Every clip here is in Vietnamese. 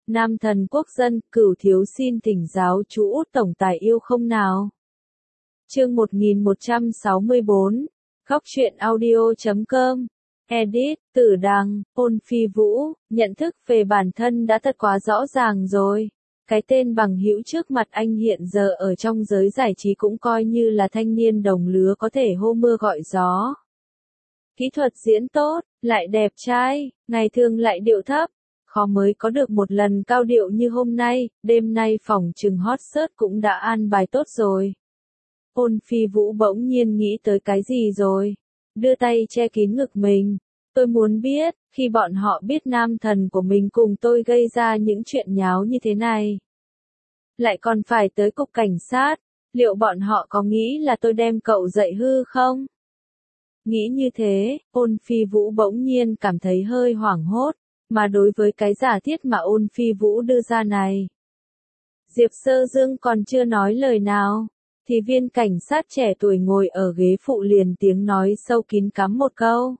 Nam thần quốc dân, Cửu thiếu xin thỉnh giáo chú Út tổng tài yêu không nào. Chương 1164, Góc truyện audio.com. Edit, Tử Đằng, Ôn Phi Vũ, nhận thức về bản thân đã thật quá rõ ràng rồi. Cái tên bằng hữu trước mặt anh hiện giờ ở trong giới giải trí cũng coi như là thanh niên đồng lứa có thể hô mưa gọi gió. Kỹ thuật diễn tốt, lại đẹp trai, ngày thường lại điệu thấp. Khó mới có được một lần cao điệu như hôm nay, đêm nay phòng trừng hot search cũng đã an bài tốt rồi. Ôn Phi Vũ bỗng nhiên nghĩ tới cái gì rồi, đưa tay che kín ngực mình. Tôi muốn biết, khi bọn họ biết nam thần của mình cùng tôi gây ra những chuyện nháo như thế này, lại còn phải tới cục cảnh sát, liệu bọn họ có nghĩ là tôi đem cậu dạy hư không? Nghĩ như thế, Ôn Phi Vũ bỗng nhiên cảm thấy hơi hoảng hốt. Mà đối với cái giả thiết mà Ôn Phi Vũ đưa ra này, Diệp Sơ Dương còn chưa nói lời nào, thì viên cảnh sát trẻ tuổi ngồi ở ghế phụ liền tiếng nói sâu kín cắm một câu.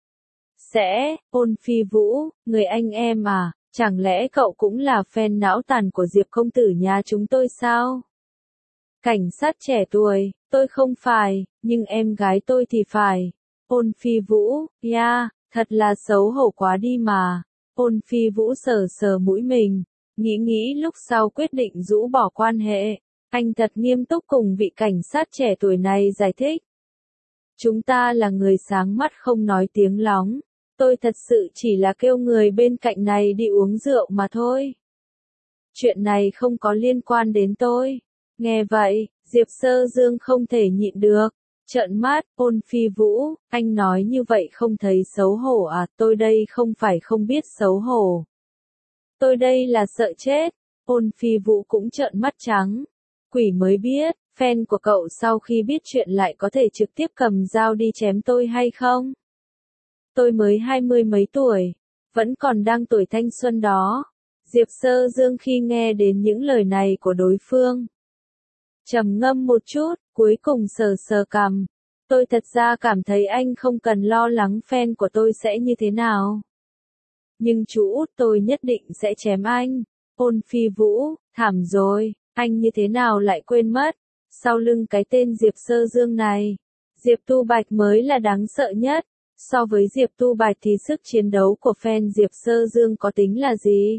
Ôn Phi Vũ, người anh em à, chẳng lẽ cậu cũng là fan não tàn của Diệp công tử nhà chúng tôi sao? Cảnh sát trẻ tuổi, tôi không phải, nhưng em gái tôi thì phải. Ôn Phi Vũ, thật là xấu hổ quá đi mà. Ôn Phi Vũ sờ sờ mũi mình, nghĩ lúc sau quyết định rũ bỏ quan hệ. Anh thật nghiêm túc cùng vị cảnh sát trẻ tuổi này giải thích. Chúng ta là người sáng mắt không nói tiếng lóng. Tôi thật sự chỉ là kêu người bên cạnh này đi uống rượu mà thôi. Chuyện này không có liên quan đến tôi. Nghe vậy, Diệp Sơ Dương không thể nhịn được. Trợn mắt, Ôn Phi Vũ, anh nói như vậy không thấy xấu hổ à, tôi đây không phải không biết xấu hổ. Tôi đây là sợ chết. Ôn Phi Vũ cũng trợn mắt trắng. Quỷ mới biết, fan của cậu sau khi biết chuyện lại có thể trực tiếp cầm dao đi chém tôi hay không? Tôi mới 20 mấy tuổi, vẫn còn đang tuổi thanh xuân đó. Diệp Sơ Dương khi nghe đến những lời này của đối phương, trầm ngâm một chút, cuối cùng sờ sờ cằm. Tôi thật ra cảm thấy anh không cần lo lắng fan của tôi sẽ như thế nào. Nhưng chú Út tôi nhất định sẽ chém anh. Ôn Phi Vũ, thảm rồi, anh như thế nào lại quên mất. Sau lưng cái tên Diệp Sơ Dương này, Diệp Tu Bạch mới là đáng sợ nhất. So với Diệp Tu Bạch thì sức chiến đấu của fan Diệp Sơ Dương có tính là gì?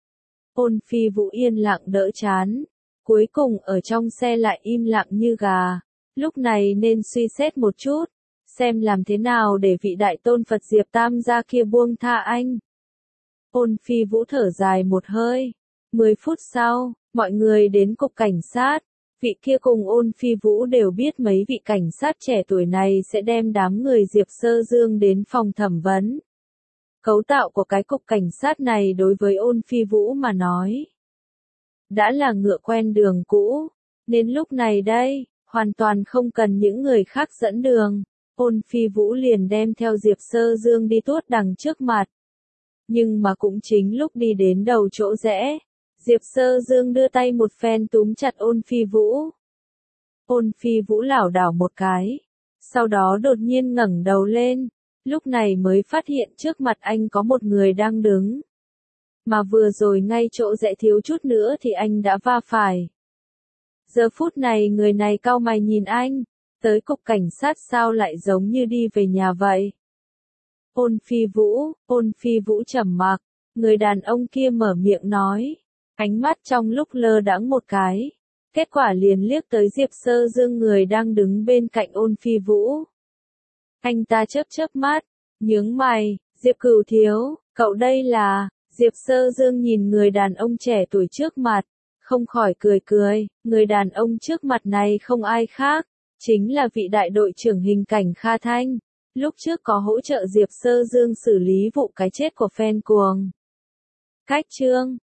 Ôn Phi Vũ yên lặng đỡ chán. Cuối cùng ở trong xe lại im lặng như gà. Lúc này nên suy xét một chút, xem làm thế nào để vị đại tôn Phật Diệp Tam gia kia buông tha anh. Ôn Phi Vũ thở dài một hơi. 10 phút sau, mọi người đến cục cảnh sát. Vị kia cùng Ôn Phi Vũ đều biết mấy vị cảnh sát trẻ tuổi này sẽ đem đám người Diệp Sơ Dương đến phòng thẩm vấn. Cấu tạo của cái cục cảnh sát này đối với Ôn Phi Vũ mà nói, đã là ngựa quen đường cũ, nên lúc này đây, hoàn toàn không cần những người khác dẫn đường. Ôn Phi Vũ liền đem theo Diệp Sơ Dương đi tuốt đằng trước mặt. Nhưng mà cũng chính lúc đi đến đầu chỗ rẽ, Diệp Sơ Dương đưa tay một phen túm chặt Ôn Phi Vũ. Ôn Phi Vũ lảo đảo một cái, sau đó đột nhiên ngẩng đầu lên, lúc này mới phát hiện trước mặt anh có một người đang đứng. Mà vừa rồi ngay chỗ rẽ thiếu chút nữa thì anh đã va phải. Giờ phút này người này cau mày nhìn anh, tới cục cảnh sát sao lại giống như đi về nhà vậy? Ôn Phi Vũ trầm mặc, người đàn ông kia mở miệng nói, ánh mắt trong lúc lơ đãng một cái, kết quả liền liếc tới Diệp Sơ Dương người đang đứng bên cạnh Ôn Phi Vũ. Anh ta chớp mắt, nhướng mày, Diệp Cửu thiếu, cậu đây là... Diệp Sơ Dương nhìn người đàn ông trẻ tuổi trước mặt, không khỏi cười, người đàn ông trước mặt này không ai khác, chính là vị đại đội trưởng hình cảnh Kha Thanh, lúc trước có hỗ trợ Diệp Sơ Dương xử lý vụ cái chết của fan cuồng. Cách chương